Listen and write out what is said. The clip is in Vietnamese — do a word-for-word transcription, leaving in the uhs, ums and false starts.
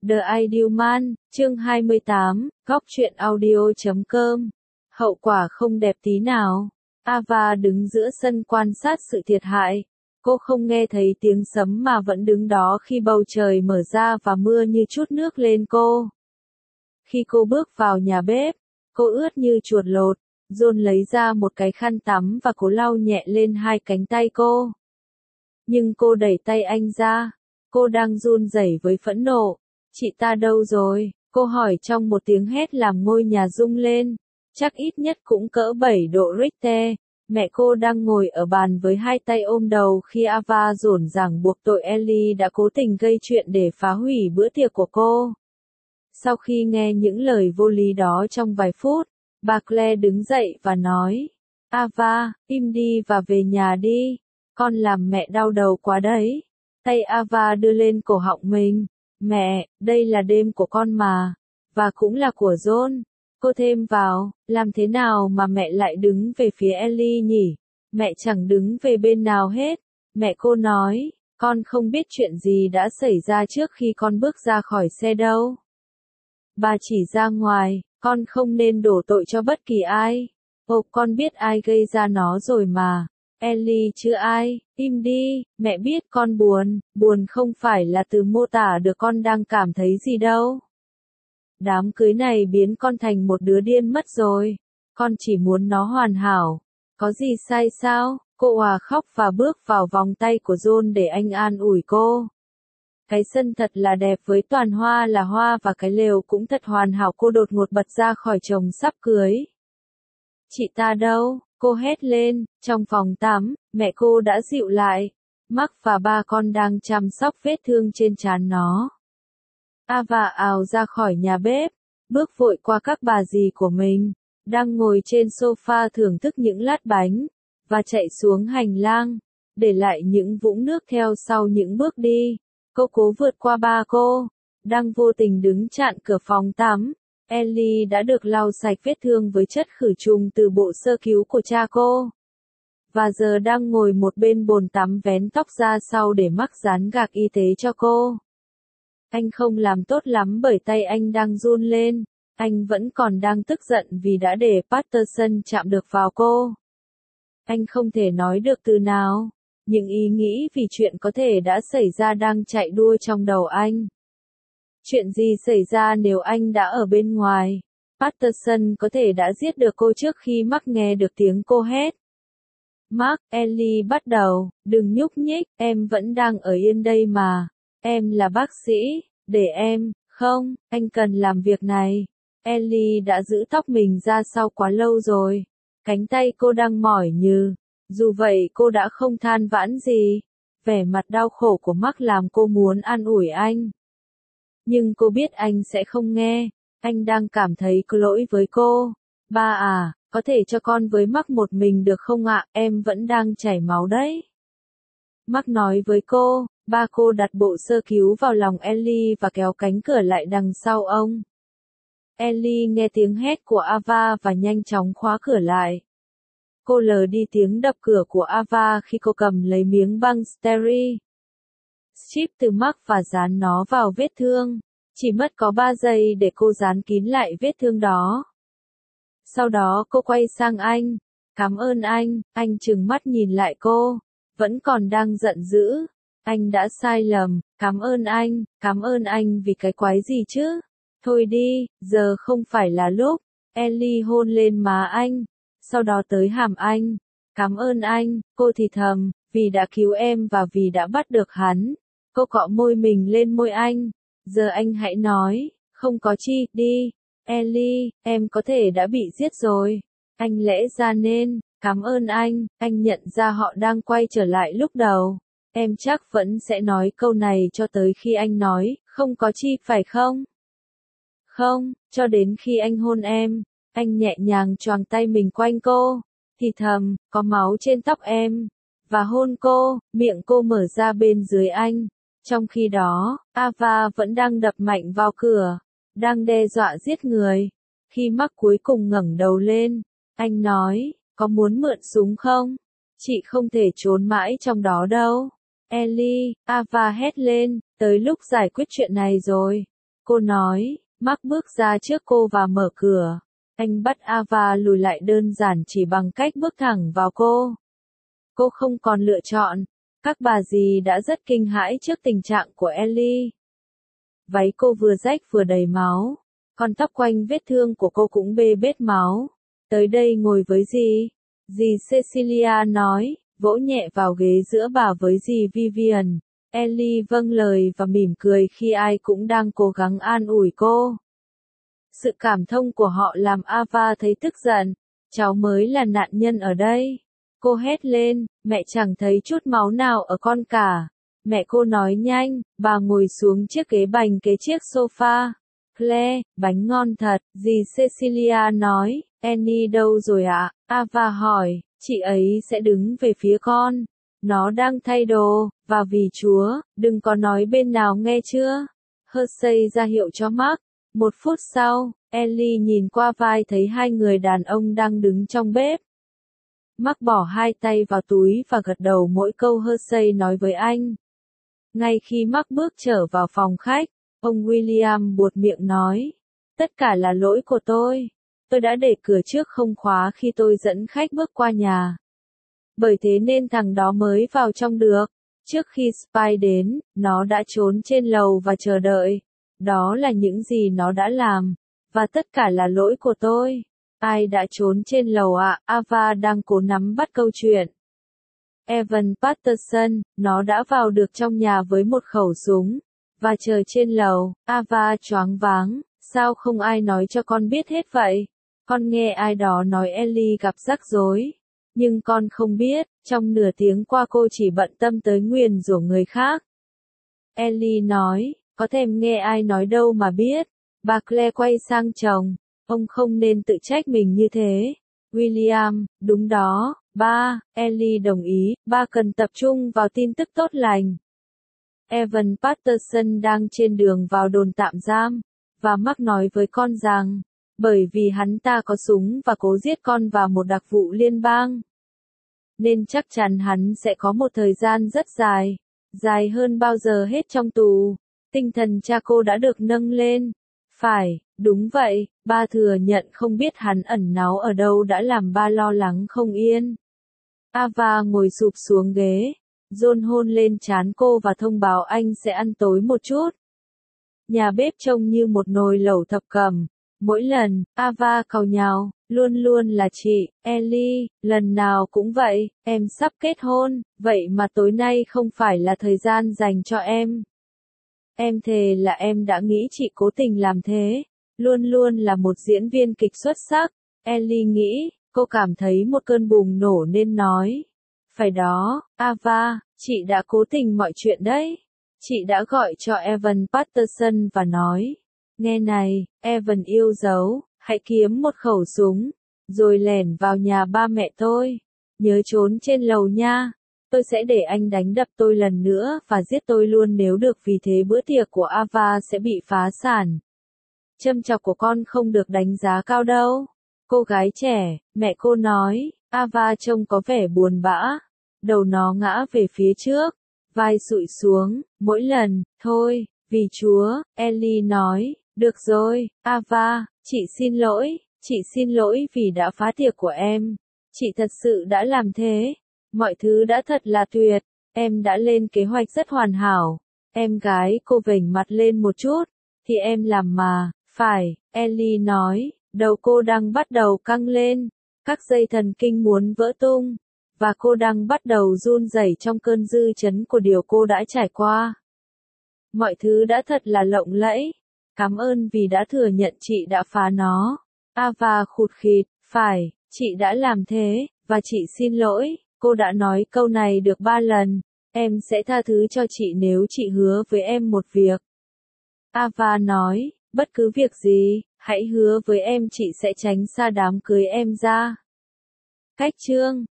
The Ideal Man, chương hai mươi tám, góc truyện audio chấm com. Hậu quả không đẹp tí nào. Ava đứng giữa sân quan sát sự thiệt hại. Cô không nghe thấy tiếng sấm mà vẫn đứng đó khi bầu trời mở ra và mưa như trút nước lên cô. Khi cô bước vào nhà bếp, cô ướt như chuột lột. John lấy ra một cái khăn tắm và cố lau nhẹ lên hai cánh tay cô. Nhưng cô đẩy tay anh ra. Cô đang run rẩy với phẫn nộ. Chị ta đâu rồi? Cô hỏi trong một tiếng hét làm ngôi nhà rung lên. Chắc ít nhất cũng cỡ bảy độ Richter. Mẹ cô đang ngồi ở bàn với hai tay ôm đầu khi Ava dồn dàng buộc tội Ellie đã cố tình gây chuyện để phá hủy bữa tiệc của cô. Sau khi nghe những lời vô lý đó trong vài phút, bà Claire đứng dậy và nói, Ava, im đi và về nhà đi, con làm mẹ đau đầu quá đấy. Tay Ava đưa lên cổ họng mình, mẹ, đây là đêm của con mà, và cũng là của John. Cô thêm vào, làm thế nào mà mẹ lại đứng về phía Ellie nhỉ? Mẹ chẳng đứng về bên nào hết. Mẹ cô nói, con không biết chuyện gì đã xảy ra trước khi con bước ra khỏi xe đâu. Bà chỉ ra ngoài, con không nên đổ tội cho bất kỳ ai. Ồ, con biết ai gây ra nó rồi mà. Ellie chứ ai, im đi, mẹ biết con buồn, buồn không phải là từ mô tả được con đang cảm thấy gì đâu. Đám cưới này biến con thành một đứa điên mất rồi, con chỉ muốn nó hoàn hảo. Có gì sai sao? Cô òa khóc và bước vào vòng tay của John để anh an ủi cô. Cái sân thật là đẹp với toàn hoa là hoa và cái lều cũng thật hoàn hảo. Cô đột ngột bật ra khỏi chồng sắp cưới. Chị ta đâu? Cô hét lên, trong phòng tắm, mẹ cô đã dịu lại. Mark và ba con đang chăm sóc vết thương trên trán nó. Ava ào ra khỏi nhà bếp, bước vội qua các bà dì của mình, đang ngồi trên sofa thưởng thức những lát bánh, và chạy xuống hành lang, để lại những vũng nước theo sau những bước đi. Cô cố vượt qua ba cô, đang vô tình đứng chặn cửa phòng tắm. Ellie đã được lau sạch vết thương với chất khử trùng từ bộ sơ cứu của cha cô. Và giờ đang ngồi một bên bồn tắm vén tóc ra sau để mắc dán gạc y tế cho cô. Anh không làm tốt lắm bởi tay anh đang run lên. Anh vẫn còn đang tức giận vì đã để Patterson chạm được vào cô. Anh không thể nói được từ nào. Những ý nghĩ vì chuyện có thể đã xảy ra đang chạy đua trong đầu anh. Chuyện gì xảy ra nếu anh đã ở bên ngoài? Patterson có thể đã giết được cô trước khi Mark nghe được tiếng cô hét. Mark, Ellie bắt đầu, đừng nhúc nhích, em vẫn đang ở yên đây mà. Em là bác sĩ, để em, không, anh cần làm việc này. Ellie đã giữ tóc mình ra sau quá lâu rồi. Cánh tay cô đang mỏi nhừ. Dù vậy cô đã không than vãn gì. Vẻ mặt đau khổ của Mark làm cô muốn an ủi anh. Nhưng cô biết anh sẽ không nghe. Anh đang cảm thấy có lỗi với cô. Ba à, có thể cho con với Mark một mình được không ạ? Em vẫn đang chảy máu đấy. Mark nói với cô. Ba cô đặt bộ sơ cứu vào lòng Ellie và kéo cánh cửa lại đằng sau ông. Ellie nghe tiếng hét của Ava và nhanh chóng khóa cửa lại. Cô lờ đi tiếng đập cửa của Ava khi cô cầm lấy miếng băng steri. Strip từ Mark và dán nó vào vết thương. Chỉ mất có ba giây để cô dán kín lại vết thương đó. Sau đó cô quay sang anh. Cảm ơn anh, anh trừng mắt nhìn lại cô. Vẫn còn đang giận dữ. Anh đã sai lầm, cảm ơn anh, cảm ơn anh vì cái quái gì chứ? Thôi đi, giờ không phải là lúc. Ellie hôn lên má anh, sau đó tới hàm anh. Cảm ơn anh, cô thì thầm, vì đã cứu em và vì đã bắt được hắn. Cô cọ môi mình lên môi anh. Giờ anh hãy nói, không có chi, đi. Ellie, em có thể đã bị giết rồi. Anh lẽ ra nên, cảm ơn anh, anh nhận ra họ đang quay trở lại lúc đầu. Em chắc vẫn sẽ nói câu này cho tới khi anh nói, không có chi phải không? Không, cho đến khi anh hôn em. Anh nhẹ nhàng choàng tay mình quanh cô, thì thầm, có máu trên tóc em. Và hôn cô, miệng cô mở ra bên dưới anh. Trong khi đó, Ava vẫn đang đập mạnh vào cửa, đang đe dọa giết người. Khi Mark cuối cùng ngẩng đầu lên, anh nói, có muốn mượn súng không? Chị không thể trốn mãi trong đó đâu. Ellie, Ava hét lên, tới lúc giải quyết chuyện này rồi. Cô nói, Mark bước ra trước cô và mở cửa. Anh bắt Ava lùi lại đơn giản chỉ bằng cách bước thẳng vào cô. Cô không còn lựa chọn. Các bà dì đã rất kinh hãi trước tình trạng của Ellie. Váy cô vừa rách vừa đầy máu. Con tóc quanh vết thương của cô cũng bê bết máu. Tới đây ngồi với dì. Dì Cecilia nói, vỗ nhẹ vào ghế giữa bà với dì Vivian. Ellie vâng lời và mỉm cười khi ai cũng đang cố gắng an ủi cô. Sự cảm thông của họ làm Ava thấy tức giận. Cháu mới là nạn nhân ở đây. Cô hét lên, mẹ chẳng thấy chút máu nào ở con cả. Mẹ cô nói nhanh, bà ngồi xuống chiếc ghế bành kế chiếc sofa. Claire, bánh ngon thật, dì Cecilia nói, Annie đâu rồi ạ? Ava hỏi, chị ấy sẽ đứng về phía con. Nó đang thay đồ, và vì Chúa, đừng có nói bên nào nghe chưa? Hershey ra hiệu cho Mark. Một phút sau, Ellie nhìn qua vai thấy hai người đàn ông đang đứng trong bếp. Mark bỏ hai tay vào túi và gật đầu mỗi câu Hershey nói với anh. Ngay khi Mark bước trở vào phòng khách, ông William buột miệng nói, tất cả là lỗi của tôi. Tôi đã để cửa trước không khóa khi tôi dẫn khách bước qua nhà. Bởi thế nên thằng đó mới vào trong được. Trước khi Spy đến, nó đã trốn trên lầu và chờ đợi. Đó là những gì nó đã làm. Và tất cả là lỗi của tôi. Ai đã trốn trên lầu ạ? À? Ava đang cố nắm bắt câu chuyện. Evan Patterson, nó đã vào được trong nhà với một khẩu súng. Và chờ trên lầu. Ava choáng váng. Sao không ai nói cho con biết hết vậy? Con nghe ai đó nói Ellie gặp rắc rối. Nhưng con không biết, trong nửa tiếng qua cô chỉ bận tâm tới nguyền rủa người khác. Ellie nói, có thèm nghe ai nói đâu mà biết. Bà Claire quay sang chồng, ông không nên tự trách mình như thế. William, đúng đó, ba, Ellie đồng ý, ba cần tập trung vào tin tức tốt lành. Evan Patterson đang trên đường vào đồn tạm giam, và Mark nói với con rằng, bởi vì hắn ta có súng và cố giết con vào một đặc vụ liên bang. Nên chắc chắn hắn sẽ có một thời gian rất dài, dài hơn bao giờ hết trong tù. Tinh thần cha cô đã được nâng lên. Phải, đúng vậy, ba thừa nhận không biết hắn ẩn náu ở đâu đã làm ba lo lắng không yên. Ava ngồi sụp xuống ghế. John hôn lên trán cô và thông báo anh sẽ ăn tối một chút. Nhà bếp trông như một nồi lẩu thập cẩm. Mỗi lần, Ava càu nhàu, luôn luôn là chị, Ellie, lần nào cũng vậy, em sắp kết hôn, vậy mà tối nay không phải là thời gian dành cho em. Em thề là em đã nghĩ chị cố tình làm thế, luôn luôn là một diễn viên kịch xuất sắc. Ellie nghĩ, cô cảm thấy một cơn bùng nổ nên nói. Phải đó, Ava, chị đã cố tình mọi chuyện đấy. Chị đã gọi cho Evan Patterson và nói. Nghe này, Evan yêu dấu, hãy kiếm một khẩu súng, rồi lẻn vào nhà ba mẹ tôi. Nhớ trốn trên lầu nha. Tôi sẽ để anh đánh đập tôi lần nữa và giết tôi luôn nếu được, vì thế bữa tiệc của Ava sẽ bị phá sản. Châm chọc của con không được đánh giá cao đâu. Cô gái trẻ, mẹ cô nói, Ava trông có vẻ buồn bã. Đầu nó ngã về phía trước, vai sụi xuống, mỗi lần, thôi, vì Chúa, Ellie nói, được rồi, Ava, chị xin lỗi, chị xin lỗi vì đã phá tiệc của em. Chị thật sự đã làm thế. Mọi thứ đã thật là tuyệt, em đã lên kế hoạch rất hoàn hảo. Em gái cô vểnh mặt lên một chút, thì em làm mà, phải, Ellie nói, đầu cô đang bắt đầu căng lên, các dây thần kinh muốn vỡ tung, và cô đang bắt đầu run rẩy trong cơn dư chấn của điều cô đã trải qua. Mọi thứ đã thật là lộng lẫy, cảm ơn vì đã thừa nhận chị đã phá nó. Ava khụt khịt, phải, chị đã làm thế, và chị xin lỗi. Cô đã nói câu này được ba lần. Em sẽ tha thứ cho chị nếu chị hứa với em một việc. Ava nói, bất cứ việc gì, hãy hứa với em chị sẽ tránh xa đám cưới em ra. Cách chương